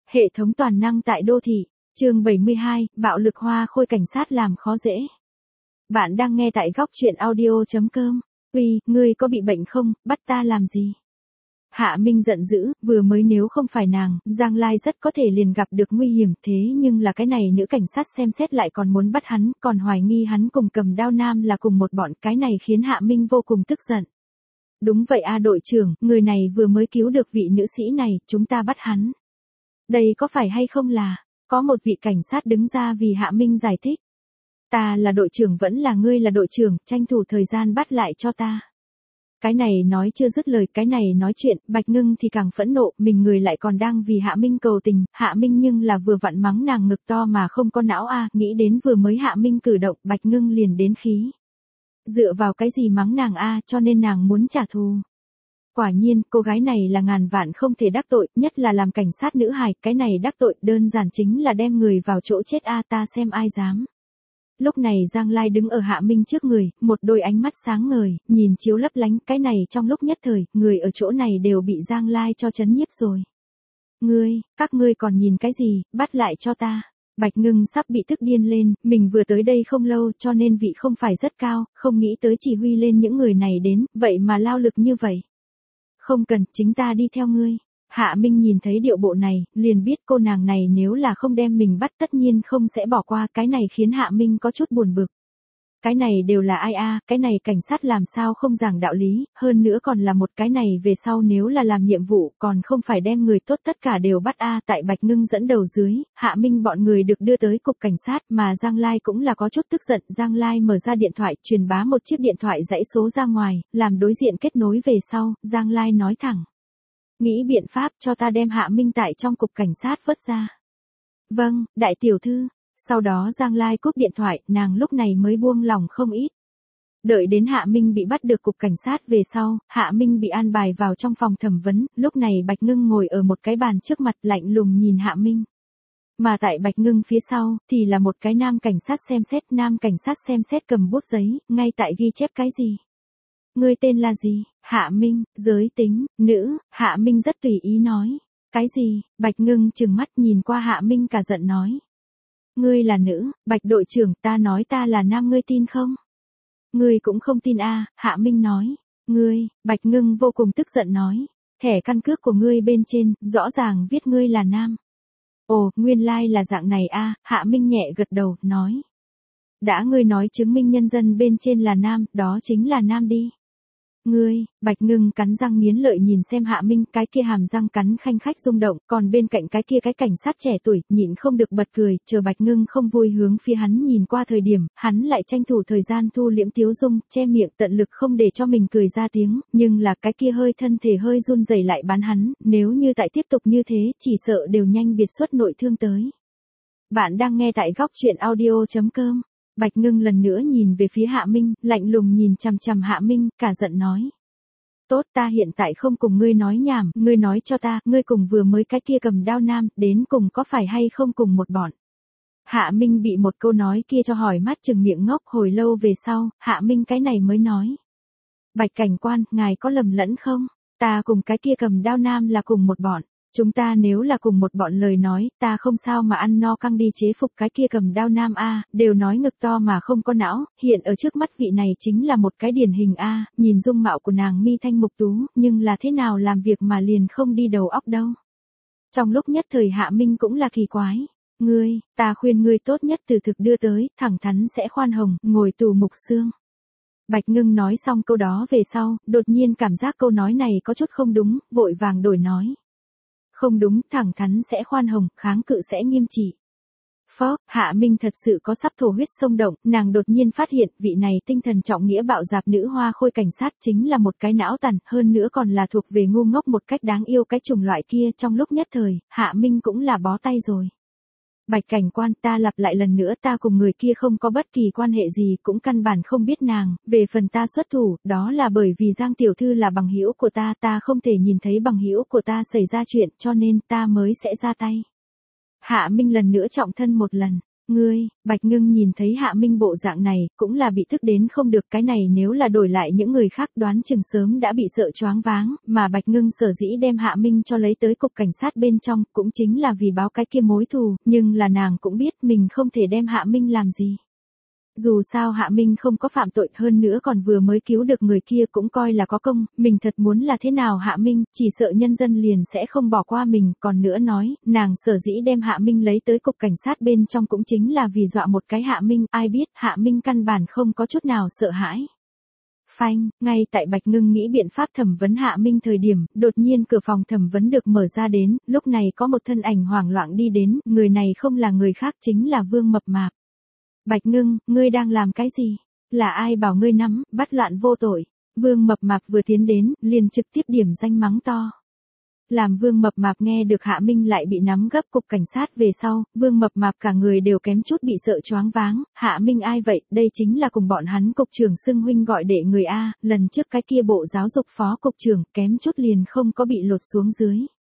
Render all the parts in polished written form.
Hệ thống toàn năng tại đô thị, chương 72, bạo lực hoa khôi cảnh sát làm khó dễ. Bạn đang nghe tại góc truyện audio.com. Uy, ngươi có bị bệnh không, bắt ta làm gì? Hạ Minh giận dữ, vừa mới nếu không phải nàng, Giang Lai rất có thể liền gặp được nguy hiểm, thế nhưng là cái này nữ cảnh sát xem xét lại còn muốn bắt hắn, còn hoài nghi hắn cùng cầm đao nam là cùng một bọn, cái này khiến Hạ Minh vô cùng tức giận. Đúng vậy a đội trưởng, người này vừa mới cứu được vị nữ sĩ này, chúng ta bắt hắn. Đây có phải hay không là, có một vị cảnh sát đứng ra vì Hạ Minh giải thích. Ta là đội trưởng vẫn là ngươi là đội trưởng, tranh thủ thời gian bắt lại cho ta. Cái này nói chưa dứt lời, cái này nói chuyện, Bạch Ngưng thì càng phẫn nộ, mình người lại còn đang vì Hạ Minh cầu tình, Hạ Minh nhưng là vừa vặn mắng nàng ngực to mà không có não a, nghĩ đến vừa mới Hạ Minh cử động, Bạch Ngưng liền đến khí. Dựa vào cái gì mắng nàng a, cho nên nàng muốn trả thù. Quả nhiên, cô gái này là ngàn vạn không thể đắc tội, nhất là làm cảnh sát nữ hài, cái này đắc tội đơn giản chính là đem người vào chỗ chết a, ta xem ai dám. Lúc này Giang Lai đứng ở Hạ Minh trước người, một đôi ánh mắt sáng ngời, nhìn chiếu lấp lánh, cái này trong lúc nhất thời, người ở chỗ này đều bị Giang Lai cho chấn nhiếp rồi. Các ngươi còn nhìn cái gì, bắt lại cho ta. Bạch Ngưng sắp bị tức điên lên, mình vừa tới đây không lâu cho nên vị không phải rất cao, không nghĩ tới chỉ huy lên những người này đến, vậy mà lao lực như vậy. Không cần, chính ta đi theo ngươi. Hạ Minh nhìn thấy điệu bộ này, liền biết cô nàng này nếu là không đem mình bắt tất nhiên không sẽ bỏ qua, cái này khiến Hạ Minh có chút buồn bực. Cái này đều là ai a, cái này cảnh sát làm sao không giảng đạo lý, hơn nữa còn là một cái này về sau nếu là làm nhiệm vụ còn không phải đem người tốt tất cả đều bắt a. Tại Bạch Ngưng dẫn đầu dưới, Hạ Minh bọn người được đưa tới cục cảnh sát mà Giang Lai cũng là có chút tức giận, Giang Lai mở ra điện thoại truyền bá một chiếc điện thoại dãy số ra ngoài, làm đối diện kết nối về sau, Giang Lai nói thẳng. Nghĩ biện pháp cho ta đem Hạ Minh tại trong cục cảnh sát vớt ra. Vâng, đại tiểu thư. Sau đó Giang Lai cúp điện thoại, nàng lúc này mới buông lòng không ít. Đợi đến Hạ Minh bị bắt được cục cảnh sát về sau, Hạ Minh bị an bài vào trong phòng thẩm vấn, lúc này Bạch Ngưng ngồi ở một cái bàn trước mặt lạnh lùng nhìn Hạ Minh. Mà tại Bạch Ngưng phía sau, thì là một cái nam cảnh sát xem xét cầm bút giấy, ngay tại ghi chép cái gì. Ngươi tên là gì? Hạ Minh, giới tính, nữ, Hạ Minh rất tùy ý nói. Cái gì? Bạch Ngưng trừng mắt nhìn qua Hạ Minh cả giận nói. Ngươi là nữ, Bạch đội trưởng, ta nói ta là nam, ngươi tin không? Ngươi cũng không tin a, Hạ Minh nói. Bạch Ngưng vô cùng tức giận nói. Thẻ căn cước của ngươi bên trên, rõ ràng viết ngươi là nam. Ồ, nguyên lai là dạng này a, Hạ Minh nhẹ gật đầu, nói. Đã ngươi nói chứng minh nhân dân bên trên là nam, đó chính là nam đi. Bạch Ngưng cắn răng nghiến lợi nhìn xem Hạ Minh, cái kia hàm răng cắn khanh khách rung động, còn bên cạnh cái kia cái cảnh sát trẻ tuổi, nhịn không được bật cười, chờ Bạch Ngưng không vui hướng phía hắn nhìn qua thời điểm, hắn lại tranh thủ thời gian thu liễm tiếu dung, che miệng tận lực không để cho mình cười ra tiếng, nhưng là cái kia hơi thân thể hơi run rẩy lại bán hắn, nếu như tại tiếp tục như thế, chỉ sợ đều nhanh biệt xuất nội thương tới. Bạn đang nghe tại góc truyện audio.com. Bạch Ngưng lần nữa nhìn về phía Hạ Minh, lạnh lùng nhìn chằm chằm Hạ Minh, cả giận nói. Tốt, ta hiện tại không cùng ngươi nói nhảm, ngươi nói cho ta, ngươi cùng vừa mới cái kia cầm đao nam, đến cùng có phải hay không cùng một bọn. Hạ Minh bị một câu nói kia cho hỏi mắt chừng miệng ngốc, hồi lâu về sau, Hạ Minh cái này mới nói. Bạch cảnh quan, ngài có lầm lẫn không? Ta cùng cái kia cầm đao nam là cùng một bọn. Chúng ta nếu là cùng một bọn lời nói, ta không sao mà ăn no căng đi chế phục cái kia cầm đao nam a, đều nói ngực to mà không có não, hiện ở trước mắt vị này chính là một cái điển hình a, nhìn dung mạo của nàng mi thanh mục tú, nhưng là thế nào làm việc mà liền không đi đầu óc đâu. Trong lúc nhất thời Hạ Minh cũng là kỳ quái. Ta khuyên ngươi tốt nhất từ thực đưa tới, thẳng thắn sẽ khoan hồng, ngồi tù mục xương. Bạch Ngưng nói xong câu đó về sau, đột nhiên cảm giác câu nói này có chút không đúng, vội vàng đổi nói. Không đúng, thẳng thắn sẽ khoan hồng, kháng cự sẽ nghiêm trị. Hạ Minh thật sự có sắp thổ huyết xông động, nàng đột nhiên phát hiện vị này tinh thần trọng nghĩa bạo dạp nữ hoa khôi cảnh sát chính là một cái não tàn, hơn nữa còn là thuộc về ngu ngốc một cách đáng yêu cái chủng loại kia, trong lúc nhất thời, Hạ Minh cũng là bó tay rồi. Bạch cảnh quan, ta lặp lại lần nữa, ta cùng người kia không có bất kỳ quan hệ gì, cũng căn bản không biết nàng, về phần ta xuất thủ, đó là bởi vì Giang tiểu thư là bằng hữu của ta không thể nhìn thấy bằng hữu của ta xảy ra chuyện, cho nên ta mới sẽ ra tay. Hạ Minh lần nữa trọng thân một lần. Ngươi, Bạch Ngưng nhìn thấy Hạ Minh bộ dạng này, cũng là bị tức đến không được, cái này nếu là đổi lại những người khác đoán chừng sớm đã bị sợ choáng váng, mà Bạch Ngưng sở dĩ đem Hạ Minh cho lấy tới cục cảnh sát bên trong, cũng chính là vì báo cái kia mối thù, nhưng là nàng cũng biết mình không thể đem Hạ Minh làm gì. Dù sao Hạ Minh không có phạm tội, hơn nữa còn vừa mới cứu được người kia cũng coi là có công, mình thật muốn là thế nào Hạ Minh, chỉ sợ nhân dân liền sẽ không bỏ qua mình, còn nữa nói, nàng sở dĩ đem Hạ Minh lấy tới cục cảnh sát bên trong cũng chính là vì dọa một cái Hạ Minh, ai biết Hạ Minh căn bản không có chút nào sợ hãi. Phanh, ngay tại Bạch Ngưng nghĩ biện pháp thẩm vấn Hạ Minh thời điểm, đột nhiên cửa phòng thẩm vấn được mở ra đến, lúc này có một thân ảnh hoảng loạn đi đến, người này không là người khác chính là Vương Mập Mạp. Bạch Ngưng, ngươi đang làm cái gì? Là ai bảo ngươi nắm, bắt loạn vô tội? Vương Mập Mạp vừa tiến đến, liền trực tiếp điểm danh mắng to. Làm Vương Mập Mạp nghe được Hạ Minh lại bị nắm gấp cục cảnh sát về sau, Vương Mập Mạp cả người đều kém chút bị sợ choáng váng, Hạ Minh ai vậy, đây chính là cùng bọn hắn cục trưởng xưng huynh gọi đệ người A, lần trước cái kia bộ giáo dục phó cục trưởng kém chút liền không có bị lột xuống dưới.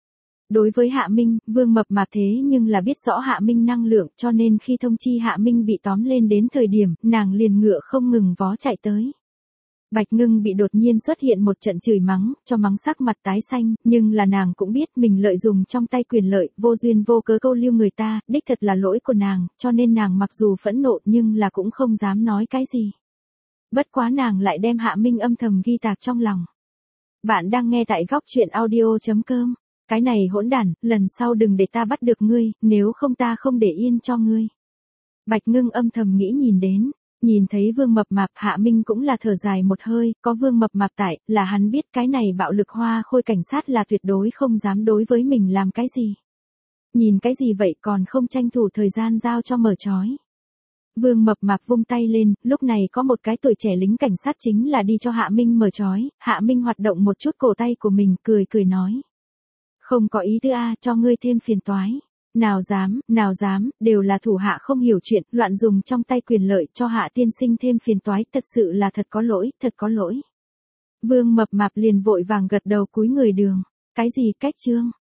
Đối với Hạ Minh, Vương Mập Mạp thế nhưng là biết rõ Hạ Minh năng lượng, cho nên khi thông chi Hạ Minh bị tóm lên đến thời điểm, nàng liền ngựa không ngừng vó chạy tới. Bạch Ngưng bị đột nhiên xuất hiện một trận chửi mắng, cho mắng sắc mặt tái xanh, nhưng là nàng cũng biết mình lợi dụng trong tay quyền lợi, vô duyên vô cớ câu lưu người ta, đích thật là lỗi của nàng, cho nên nàng mặc dù phẫn nộ nhưng là cũng không dám nói cái gì. Bất quá nàng lại đem Hạ Minh âm thầm ghi tạc trong lòng. Bạn đang nghe tại góc truyện audio.com. Cái này hỗn đản, lần sau đừng để ta bắt được ngươi, nếu không ta không để yên cho ngươi. Bạch Ngưng âm thầm nghĩ nhìn thấy Vương Mập Mạp, Hạ Minh cũng là thở dài một hơi, có Vương Mập Mạp tại, là hắn biết cái này bạo lực hoa khôi cảnh sát là tuyệt đối không dám đối với mình làm cái gì. Nhìn cái gì vậy còn không tranh thủ thời gian giao cho mở trói. Vương Mập Mạp vung tay lên, lúc này có một cái tuổi trẻ lính cảnh sát chính là đi cho Hạ Minh mở trói, Hạ Minh hoạt động một chút cổ tay của mình, cười nói. Không có ý tứ a, cho ngươi thêm phiền toái. Nào dám, đều là thủ hạ không hiểu chuyện, loạn dùng trong tay quyền lợi cho Hạ tiên sinh thêm phiền toái, thật sự là thật có lỗi. Vương Mập Mạp liền vội vàng gật đầu cúi người đường. Cái gì cách trương?